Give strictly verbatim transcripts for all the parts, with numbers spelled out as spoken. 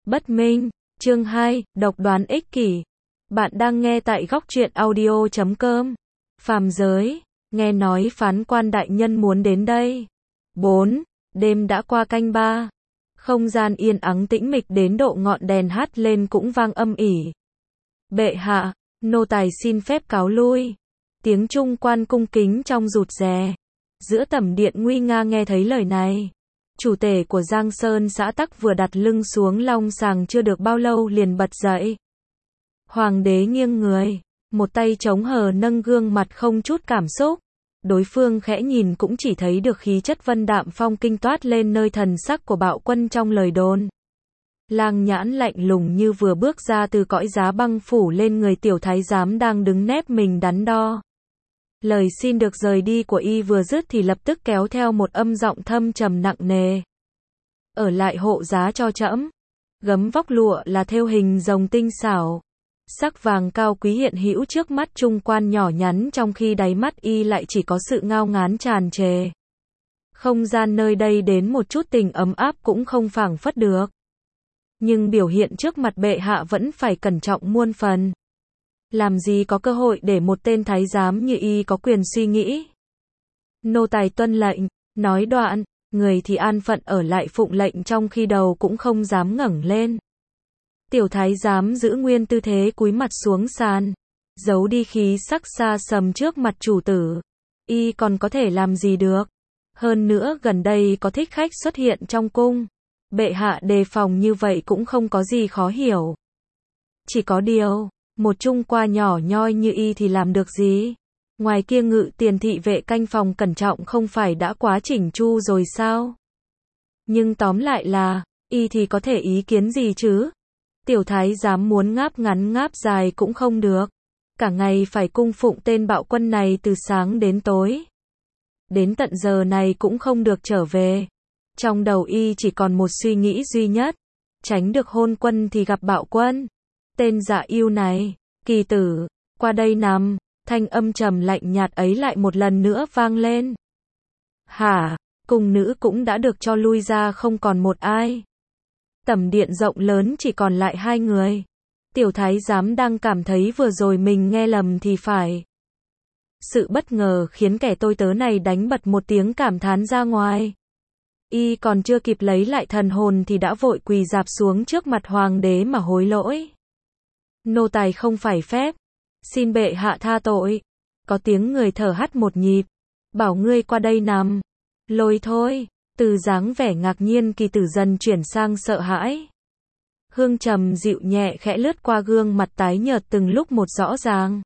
Bất minh, chương hai, độc đoán ích kỷ. Bạn đang nghe tại góc truyện audio chấm com. Phàm giới, nghe nói phán quan đại nhân muốn đến đây. bốn. Đêm đã qua canh ba. Không gian yên ắng tĩnh mịch đến độ ngọn đèn hát lên cũng vang âm ỉ. Bệ hạ, nô tài xin phép cáo lui. Tiếng trung quan cung kính trong rụt rè. Giữa tẩm điện nguy nga nghe thấy lời này. Chủ tể của Giang Sơn xã Tắc vừa đặt lưng xuống long sàng chưa được bao lâu liền bật dậy. Hoàng đế nghiêng người, một tay chống hờ nâng gương mặt không chút cảm xúc. Đối phương khẽ nhìn cũng chỉ thấy được khí chất vân đạm phong kinh toát lên nơi thần sắc của bạo quân trong lời đồn. Lang nhãn lạnh lùng như vừa bước ra từ cõi giá băng phủ lên người tiểu thái giám đang đứng nép mình đắn đo. Lời xin được rời đi của y vừa dứt thì lập tức kéo theo một âm giọng thâm trầm nặng nề. Ở lại hộ giá cho trẫm. Gấm vóc lụa là thêu hình rồng tinh xảo. Sắc vàng cao quý hiện hữu trước mắt trung quan nhỏ nhắn, trong khi đáy mắt y lại chỉ có sự ngao ngán tràn trề. Không gian nơi đây đến một chút tình ấm áp cũng không phảng phất được. Nhưng biểu hiện trước mặt bệ hạ vẫn phải cẩn trọng muôn phần. Làm gì có cơ hội để một tên thái giám như y có quyền suy nghĩ. Nô tài tuân lệnh, nói đoạn, người thì an phận ở lại phụng lệnh trong khi đầu cũng không dám ngẩng lên. Tiểu thái giám giữ nguyên tư thế cúi mặt xuống sàn, giấu đi khí sắc xa sầm trước mặt chủ tử. Y còn có thể làm gì được? Hơn nữa gần đây có thích khách xuất hiện trong cung. Bệ hạ đề phòng như vậy cũng không có gì khó hiểu. Chỉ có điều, một trung qua nhỏ nhoi như y thì làm được gì? Ngoài kia ngự tiền thị vệ canh phòng cẩn trọng không phải đã quá chỉnh chu rồi sao? Nhưng tóm lại là, y thì có thể ý kiến gì chứ? Tiểu thái giám muốn ngáp ngắn ngáp dài cũng không được. Cả ngày phải cung phụng tên bạo quân này từ sáng đến tối. Đến tận giờ này cũng không được trở về. Trong đầu y chỉ còn một suy nghĩ duy nhất. Tránh được hôn quân thì gặp bạo quân. Tên dạ yêu này, Kỳ tử, qua đây nằm. Thanh âm trầm lạnh nhạt ấy lại một lần nữa vang lên. Hả, cung nữ cũng đã được cho lui ra không còn một ai. Tẩm điện rộng lớn chỉ còn lại hai người. Tiểu thái giám đang cảm thấy vừa rồi mình nghe lầm thì phải. Sự bất ngờ khiến kẻ tôi tớ này đánh bật một tiếng cảm thán ra ngoài. Y còn chưa kịp lấy lại thần hồn thì đã vội quỳ rạp xuống trước mặt hoàng đế mà hối lỗi. Nô tài không phải phép. Xin bệ hạ tha tội. Có tiếng người thở hắt một nhịp. Bảo ngươi qua đây nằm. Lôi thôi. Từ dáng vẻ ngạc nhiên Kỳ tử dần chuyển sang sợ hãi. Hương trầm dịu nhẹ khẽ lướt qua gương mặt tái nhợt từng lúc một rõ ràng.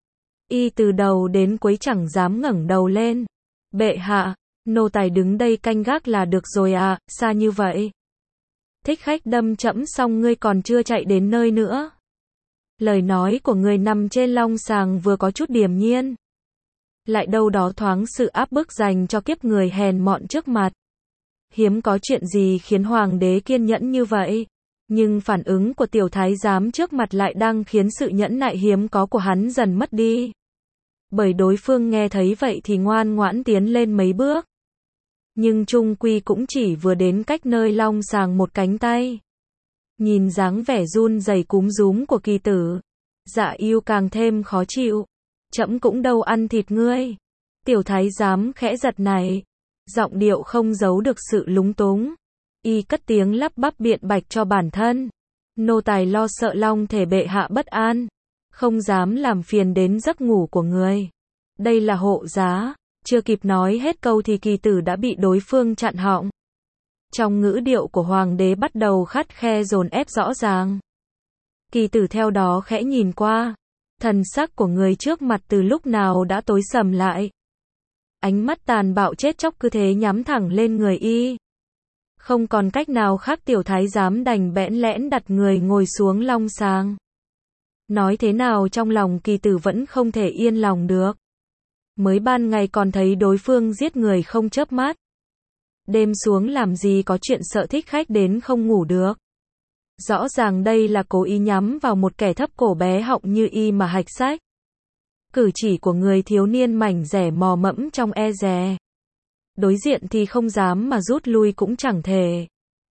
Y từ đầu đến cuối chẳng dám ngẩng đầu lên. Bệ hạ, nô tài đứng đây canh gác là được rồi à, xa như vậy. Thích khách đâm trẫm xong ngươi còn chưa chạy đến nơi nữa. Lời nói của người nằm trên long sàng vừa có chút điềm nhiên. Lại đâu đó thoáng sự áp bức dành cho kiếp người hèn mọn trước mặt. Hiếm có chuyện gì khiến hoàng đế kiên nhẫn như vậy. Nhưng phản ứng của tiểu thái giám trước mặt lại đang khiến sự nhẫn nại hiếm có của hắn dần mất đi. Bởi đối phương nghe thấy vậy thì ngoan ngoãn tiến lên mấy bước. Nhưng trung quy cũng chỉ vừa đến cách nơi long sàng một cánh tay. Nhìn dáng vẻ run rẩy cúm rúm của Kỳ tử, dạ yêu càng thêm khó chịu. Trẫm cũng đâu ăn thịt ngươi. Tiểu thái giám khẽ giật này. Giọng điệu không giấu được sự lúng túng. Y cất tiếng lắp bắp biện bạch cho bản thân. Nô tài lo sợ long thể bệ hạ bất an. Không dám làm phiền đến giấc ngủ của người. Đây là hộ giá. Chưa kịp nói hết câu thì Kỳ tử đã bị đối phương chặn họng. Trong ngữ điệu của hoàng đế bắt đầu khắt khe dồn ép rõ ràng. Kỳ tử theo đó khẽ nhìn qua. Thần sắc của người trước mặt từ lúc nào đã tối sầm lại. Ánh mắt tàn bạo chết chóc cứ thế nhắm thẳng lên người y. Không còn cách nào khác tiểu thái giám đành bẽn lẽn đặt người ngồi xuống long sàng. Nói thế nào trong lòng Kỳ tử vẫn không thể yên lòng được. Mới ban ngày còn thấy đối phương giết người không chớp mắt. Đêm xuống làm gì có chuyện sợ thích khách đến không ngủ được. Rõ ràng đây là cố ý nhắm vào một kẻ thấp cổ bé họng như y mà hạch sách. Cử chỉ của người thiếu niên mảnh rẻ mò mẫm trong e dè. Đối diện thì không dám mà rút lui cũng chẳng thể.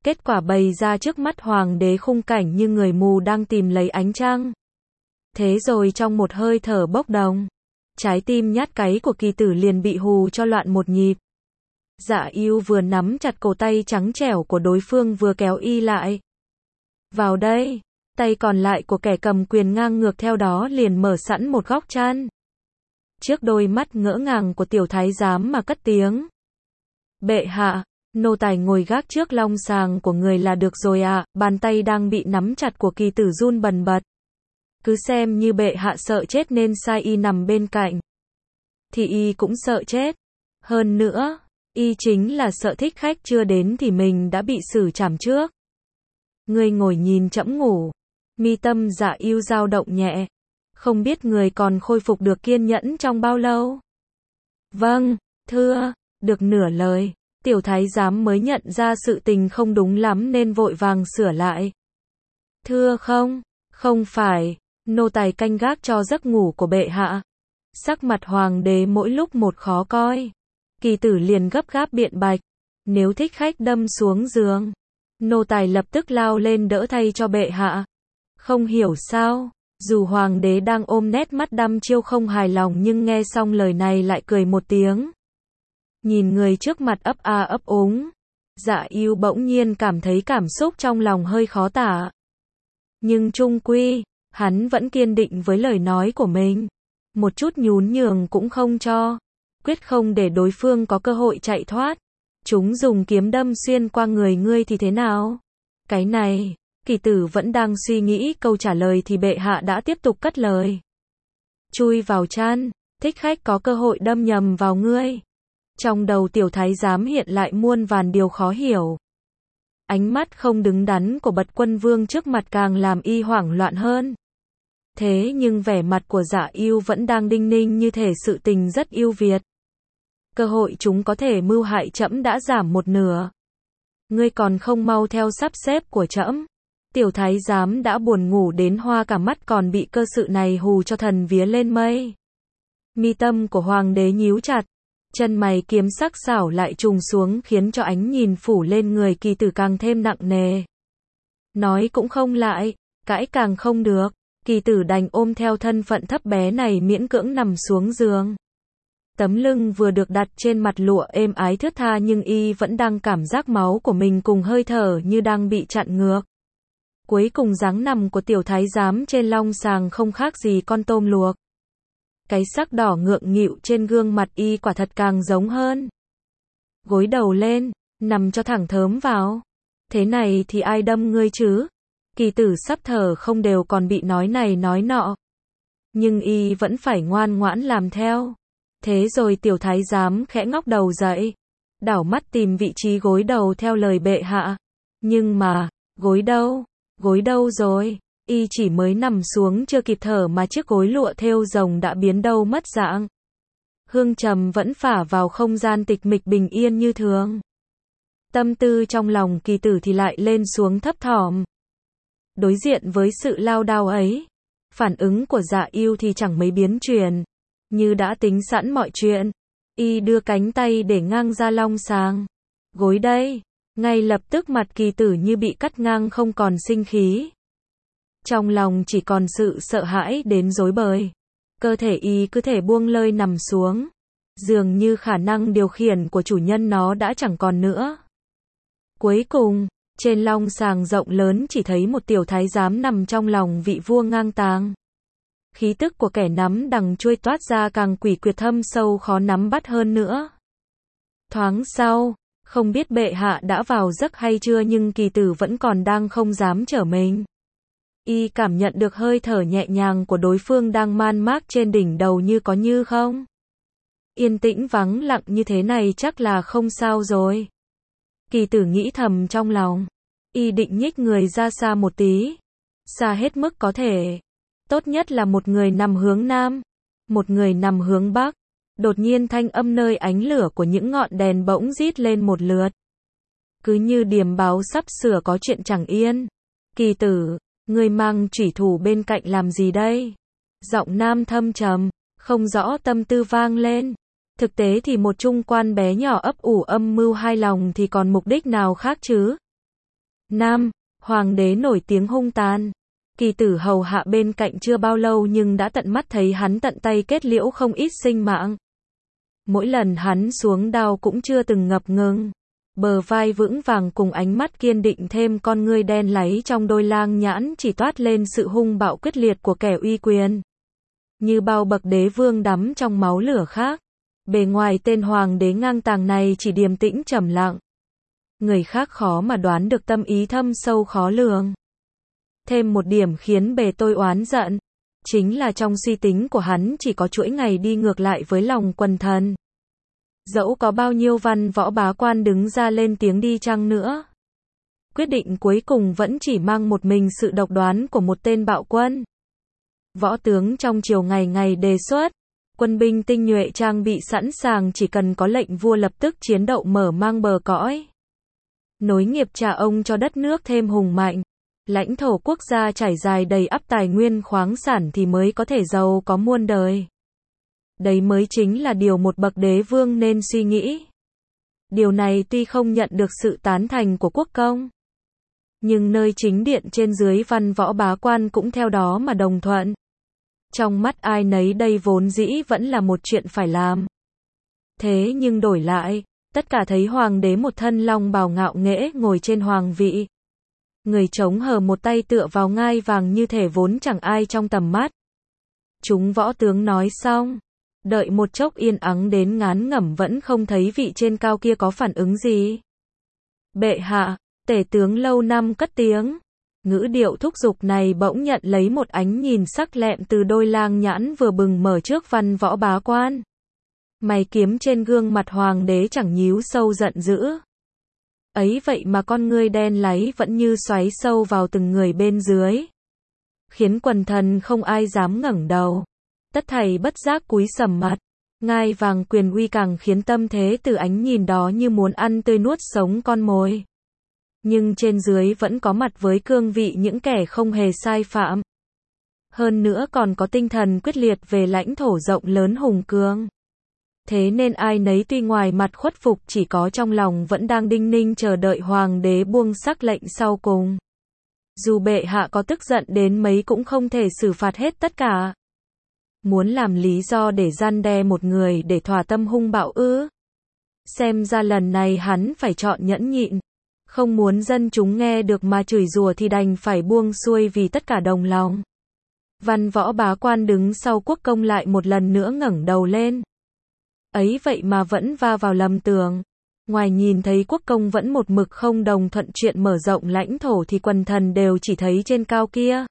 Kết quả bày ra trước mắt hoàng đế khung cảnh như người mù đang tìm lấy ánh trăng. Thế rồi trong một hơi thở bốc đồng, trái tim nhát cáy của Kỳ Tử liền bị hù cho loạn một nhịp. Dạ Yêu vừa nắm chặt cổ tay trắng trẻo của đối phương vừa kéo y lại. Vào đây, tay còn lại của kẻ cầm quyền ngang ngược theo đó liền mở sẵn một góc chăn. Trước đôi mắt ngỡ ngàng của tiểu thái giám mà cất tiếng. Bệ hạ, nô tài ngồi gác trước long sàng của người là được rồi ạ, à. Bàn tay đang bị nắm chặt của Kỳ Tử run bần bật. Cứ xem như bệ hạ sợ chết nên sai y nằm bên cạnh. Thì y cũng sợ chết. Hơn nữa, y chính là sợ thích khách chưa đến thì mình đã bị xử trảm trước. Ngươi ngồi nhìn trẫm ngủ. Mi tâm Dạ Yêu dao động nhẹ. Không biết người còn khôi phục được kiên nhẫn trong bao lâu? Vâng, thưa, được nửa lời. Tiểu thái giám mới nhận ra sự tình không đúng lắm nên vội vàng sửa lại. Thưa không, không phải, nô tài canh gác cho giấc ngủ của bệ hạ. Sắc mặt hoàng đế mỗi lúc một khó coi. Kỳ Tử liền gấp gáp biện bạch. Nếu thích khách đâm xuống giường, nô tài lập tức lao lên đỡ thay cho bệ hạ. Không hiểu sao, dù hoàng đế đang ôm nét mắt đăm chiêu không hài lòng nhưng nghe xong lời này lại cười một tiếng. Nhìn người trước mặt ấp a ấp úng, Dạ Yêu bỗng nhiên cảm thấy cảm xúc trong lòng hơi khó tả. Nhưng chung quy, hắn vẫn kiên định với lời nói của mình. Một chút nhún nhường cũng không cho. Quyết không để đối phương có cơ hội chạy thoát. Chúng dùng kiếm đâm xuyên qua người ngươi thì thế nào? Cái này, Kỳ Tử vẫn đang suy nghĩ câu trả lời thì bệ hạ đã tiếp tục cất lời. Chui vào chăn, thích khách có cơ hội đâm nhầm vào ngươi. Trong đầu tiểu thái giám hiện lại muôn vàn điều khó hiểu. Ánh mắt không đứng đắn của Bật Quân Vương trước mặt càng làm y hoảng loạn hơn. Thế nhưng vẻ mặt của Dạ Yêu vẫn đang đinh ninh như thể sự tình rất ưu việt. Cơ hội chúng có thể mưu hại trẫm đã giảm một nửa. Ngươi còn không mau theo sắp xếp của trẫm. Tiểu thái giám đã buồn ngủ đến hoa cả mắt còn bị cơ sự này hù cho thần vía lên mây. Mi tâm của hoàng đế nhíu chặt. Chân mày kiếm sắc sảo lại trùng xuống khiến cho ánh nhìn phủ lên người Kỳ Tử càng thêm nặng nề. Nói cũng không lại, cãi càng không được. Kỳ Tử đành ôm theo thân phận thấp bé này miễn cưỡng nằm xuống giường. Tấm lưng vừa được đặt trên mặt lụa êm ái thướt tha nhưng y vẫn đang cảm giác máu của mình cùng hơi thở như đang bị chặn ngược. Cuối cùng dáng nằm của tiểu thái giám trên long sàng không khác gì con tôm luộc. Cái sắc đỏ ngượng nghịu trên gương mặt y quả thật càng giống hơn. Gối đầu lên, nằm cho thẳng thớm vào. Thế này thì ai đâm ngươi chứ? Kỳ Tử sắp thở không đều còn bị nói này nói nọ. Nhưng y vẫn phải ngoan ngoãn làm theo. Thế rồi tiểu thái giám khẽ ngóc đầu dậy. Đảo mắt tìm vị trí gối đầu theo lời bệ hạ. Nhưng mà, gối đâu? Gối đâu rồi? Y chỉ mới nằm xuống chưa kịp thở mà chiếc gối lụa thêu rồng đã biến đâu mất dạng. Hương trầm vẫn phả vào không gian tịch mịch bình yên như thường. Tâm tư trong lòng Kỳ Tử thì lại lên xuống thấp thỏm. Đối diện với sự lao đao ấy, phản ứng của Dạ Yêu thì chẳng mấy biến chuyển. Như đã tính sẵn mọi chuyện, y đưa cánh tay để ngang ra long sàng. Gối đây, ngay lập tức mặt Kỳ Tử như bị cắt ngang không còn sinh khí. Trong lòng chỉ còn sự sợ hãi đến rối bời. Cơ thể y cứ thể buông lơi nằm xuống. Dường như khả năng điều khiển của chủ nhân nó đã chẳng còn nữa. Cuối cùng, trên long sàng rộng lớn chỉ thấy một tiểu thái giám nằm trong lòng vị vua ngang tàng. Khí tức của kẻ nắm đằng chuôi toát ra càng quỷ quyệt thâm sâu khó nắm bắt hơn nữa. Thoáng sau, không biết bệ hạ đã vào giấc hay chưa nhưng Kỳ Tử vẫn còn đang không dám trở mình. Y cảm nhận được hơi thở nhẹ nhàng của đối phương đang man mác trên đỉnh đầu như có như không. Yên tĩnh vắng lặng như thế này chắc là không sao rồi. Kỳ Tử nghĩ thầm trong lòng. Y định nhích người ra xa một tí. Xa hết mức có thể. Tốt nhất là một người nằm hướng nam. Một người nằm hướng bắc. Đột nhiên thanh âm nơi ánh lửa của những ngọn đèn bỗng rít lên một lượt. Cứ như điềm báo sắp sửa có chuyện chẳng yên. Kỳ Tử, ngươi mang chủy thủ bên cạnh làm gì đây? Giọng nam thâm trầm, không rõ tâm tư vang lên. Thực tế thì một trung quan bé nhỏ ấp ủ âm mưu hai lòng thì còn mục đích nào khác chứ? năm. Hoàng đế nổi tiếng hung tàn. Kỳ tử hầu hạ bên cạnh chưa bao lâu nhưng đã tận mắt thấy hắn tận tay kết liễu không ít sinh mạng. Mỗi lần hắn xuống đao cũng chưa từng ngập ngừng. Bờ vai vững vàng cùng ánh mắt kiên định thêm con ngươi đen láy trong đôi lang nhãn chỉ toát lên sự hung bạo quyết liệt của kẻ uy quyền. Như bao bậc đế vương đắm trong máu lửa khác. Bề ngoài tên hoàng đế ngang tàng này chỉ điềm tĩnh trầm lặng. Người khác khó mà đoán được tâm ý thâm sâu khó lường. Thêm một điểm khiến bề tôi oán giận. Chính là trong suy tính của hắn chỉ có chuỗi ngày đi ngược lại với lòng quần thần. Dẫu có bao nhiêu văn võ bá quan đứng ra lên tiếng đi chăng nữa. Quyết định cuối cùng vẫn chỉ mang một mình sự độc đoán của một tên bạo quân. Võ tướng trong triều ngày ngày đề xuất. Quân binh tinh nhuệ trang bị sẵn sàng chỉ cần có lệnh vua lập tức chiến đậu mở mang bờ cõi. Nối nghiệp cha ông cho đất nước thêm hùng mạnh. Lãnh thổ quốc gia trải dài đầy ắp tài nguyên khoáng sản thì mới có thể giàu có muôn đời. Đấy mới chính là điều một bậc đế vương nên suy nghĩ. Điều này tuy không nhận được sự tán thành của quốc công. Nhưng nơi chính điện trên dưới văn võ bá quan cũng theo đó mà đồng thuận. Trong mắt ai nấy đây vốn dĩ vẫn là một chuyện phải làm. Thế nhưng đổi lại, tất cả thấy hoàng đế một thân long bào ngạo nghễ ngồi trên hoàng vị. Người trống hờ một tay tựa vào ngai vàng như thể vốn chẳng ai trong tầm mắt. Chúng võ tướng nói xong. Đợi một chốc yên ắng đến ngán ngẩm vẫn không thấy vị trên cao kia có phản ứng gì. Bệ hạ, tể tướng lâu năm cất tiếng. Ngữ điệu thúc giục này bỗng nhận lấy một ánh nhìn sắc lẹm từ đôi lang nhãn vừa bừng mở trước văn võ bá quan. Mày kiếm trên gương mặt hoàng đế chẳng nhíu sâu giận dữ. Ấy vậy mà con ngươi đen láy vẫn như xoáy sâu vào từng người bên dưới. Khiến quần thần không ai dám ngẩng đầu. Tất thảy bất giác cúi sầm mặt. Ngai vàng quyền uy càng khiến tâm thế từ ánh nhìn đó như muốn ăn tươi nuốt sống con mồi. Nhưng trên dưới vẫn có mặt với cương vị những kẻ không hề sai phạm. Hơn nữa còn có tinh thần quyết liệt về lãnh thổ rộng lớn hùng cường. Thế nên ai nấy tuy ngoài mặt khuất phục chỉ có trong lòng vẫn đang đinh ninh chờ đợi hoàng đế buông sắc lệnh sau cùng. Dù bệ hạ có tức giận đến mấy cũng không thể xử phạt hết tất cả. Muốn làm lý do để răn đe một người để thỏa tâm hung bạo ư? Xem ra lần này hắn phải chọn nhẫn nhịn. Không muốn dân chúng nghe được mà chửi rủa thì đành phải buông xuôi vì tất cả đồng lòng. Văn võ bá quan đứng sau quốc công lại một lần nữa ngẩng đầu lên. Ấy vậy mà vẫn va vào lầm tường. Ngoài nhìn thấy quốc công vẫn một mực không đồng thuận chuyện mở rộng lãnh thổ thì quần thần đều chỉ thấy trên cao kia.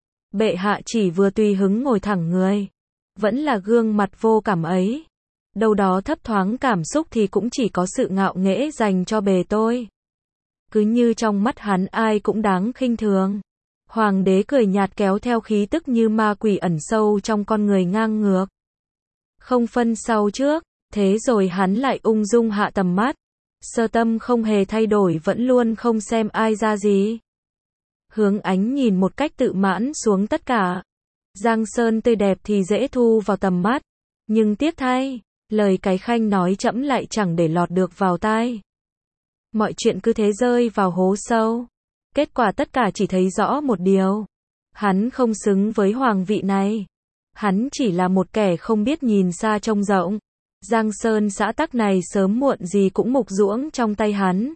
Bệ hạ chỉ vừa tùy hứng ngồi thẳng người. Vẫn là gương mặt vô cảm ấy. Đâu đó thấp thoáng cảm xúc thì cũng chỉ có sự ngạo nghễ dành cho bề tôi. Cứ như trong mắt hắn ai cũng đáng khinh thường. Hoàng đế cười nhạt kéo theo khí tức như ma quỷ ẩn sâu trong con người ngang ngược. Không phân sau trước, thế rồi hắn lại ung dung hạ tầm mắt. Sơ tâm không hề thay đổi vẫn luôn không xem ai ra gì. Hướng ánh nhìn một cách tự mãn xuống tất cả. Giang sơn tươi đẹp thì dễ thu vào tầm mắt. Nhưng tiếc thay, lời cái khanh nói trẫm lại chẳng để lọt được vào tai. Mọi chuyện cứ thế rơi vào hố sâu. Kết quả tất cả chỉ thấy rõ một điều. Hắn không xứng với hoàng vị này. Hắn chỉ là một kẻ không biết nhìn xa trông rộng. Giang sơn xã tắc này sớm muộn gì cũng mục ruỗng trong tay hắn.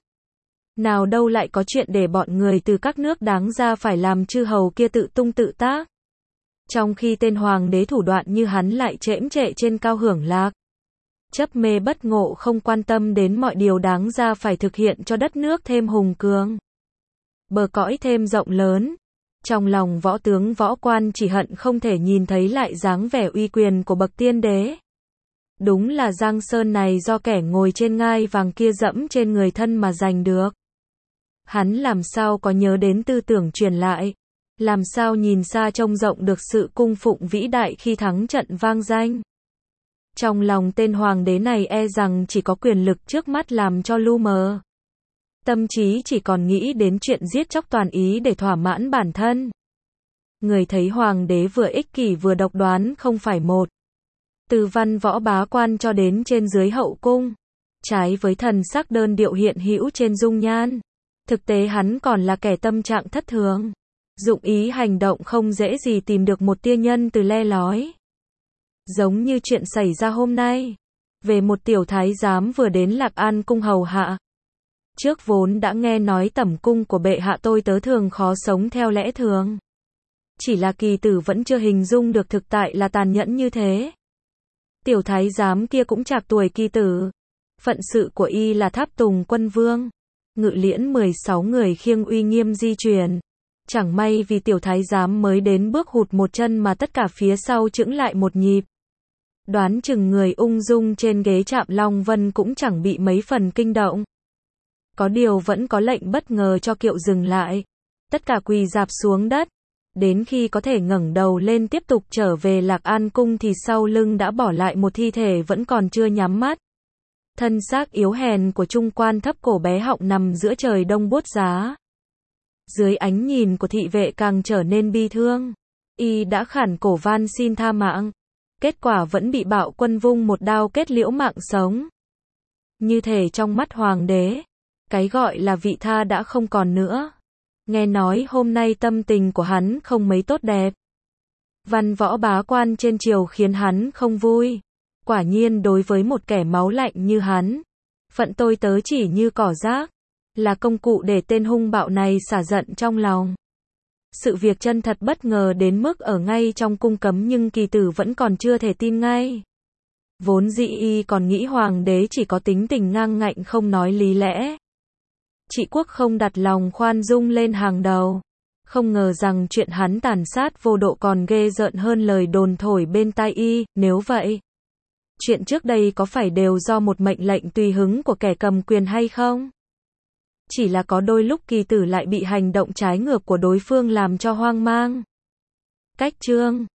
Nào đâu lại có chuyện để bọn người từ các nước đáng ra phải làm chư hầu kia tự tung tự tác. Trong khi tên hoàng đế thủ đoạn như hắn lại chễm trệ trên cao hưởng lạc. Chấp mê bất ngộ không quan tâm đến mọi điều đáng ra phải thực hiện cho đất nước thêm hùng cường. Bờ cõi thêm rộng lớn. Trong lòng võ tướng võ quan chỉ hận không thể nhìn thấy lại dáng vẻ uy quyền của bậc tiên đế. Đúng là Giang Sơn này do kẻ ngồi trên ngai vàng kia dẫm trên người thân mà giành được. Hắn làm sao có nhớ đến tư tưởng truyền lại. Làm sao nhìn xa trông rộng được sự cung phụng vĩ đại khi thắng trận vang danh. Trong lòng tên hoàng đế này e rằng chỉ có quyền lực trước mắt làm cho lu mờ. Tâm trí chỉ còn nghĩ đến chuyện giết chóc toàn ý để thỏa mãn bản thân. Người thấy hoàng đế vừa ích kỷ vừa độc đoán không phải một. Từ văn võ bá quan cho đến trên dưới hậu cung. Trái với thần sắc đơn điệu hiện hữu trên dung nhan. Thực tế hắn còn là kẻ tâm trạng thất thường. Dụng ý hành động không dễ gì tìm được một tia nhân từ le lói. Giống như chuyện xảy ra hôm nay. Về một tiểu thái giám vừa đến Lạc An cung hầu hạ. Trước vốn đã nghe nói tẩm cung của bệ hạ tôi tớ thường khó sống theo lẽ thường. Chỉ là Kỳ Tử vẫn chưa hình dung được thực tại là tàn nhẫn như thế. Tiểu thái giám kia cũng trạc tuổi Kỳ Tử. Phận sự của y là tháp tùng quân vương. Ngự liễn mười sáu người khiêng uy nghiêm di chuyển. Chẳng may vì tiểu thái giám mới đến bước hụt một chân mà tất cả phía sau chững lại một nhịp. Đoán chừng người ung dung trên ghế Trạm Long Vân cũng chẳng bị mấy phần kinh động. Có điều vẫn có lệnh bất ngờ cho kiệu dừng lại. Tất cả quỳ rạp xuống đất. Đến khi có thể ngẩng đầu lên tiếp tục trở về Lạc An cung thì sau lưng đã bỏ lại một thi thể vẫn còn chưa nhắm mắt. Thân xác yếu hèn của trung quan thấp cổ bé họng nằm giữa trời đông buốt giá. Dưới ánh nhìn của thị vệ càng trở nên bi thương. Y đã khản cổ van xin tha mạng. Kết quả vẫn bị Bạo Quân vung một đao kết liễu mạng sống. Như thể trong mắt hoàng đế, cái gọi là vị tha đã không còn nữa. Nghe nói hôm nay tâm tình của hắn không mấy tốt đẹp. Văn võ bá quan trên triều khiến hắn không vui. Quả nhiên đối với một kẻ máu lạnh như hắn, phận tôi tớ chỉ như cỏ rác, là công cụ để tên hung bạo này xả giận trong lòng. Sự việc chân thật bất ngờ đến mức ở ngay trong cung cấm nhưng Kỳ Tử vẫn còn chưa thể tin ngay. Vốn dĩ y còn nghĩ hoàng đế chỉ có tính tình ngang ngạnh không nói lý lẽ. Trị quốc không đặt lòng khoan dung lên hàng đầu. Không ngờ rằng chuyện hắn tàn sát vô độ còn ghê rợn hơn lời đồn thổi bên tai y, nếu vậy. Chuyện trước đây có phải đều do một mệnh lệnh tùy hứng của kẻ cầm quyền hay không? Chỉ là có đôi lúc Kỳ Tử lại bị hành động trái ngược của đối phương làm cho hoang mang. Cách chương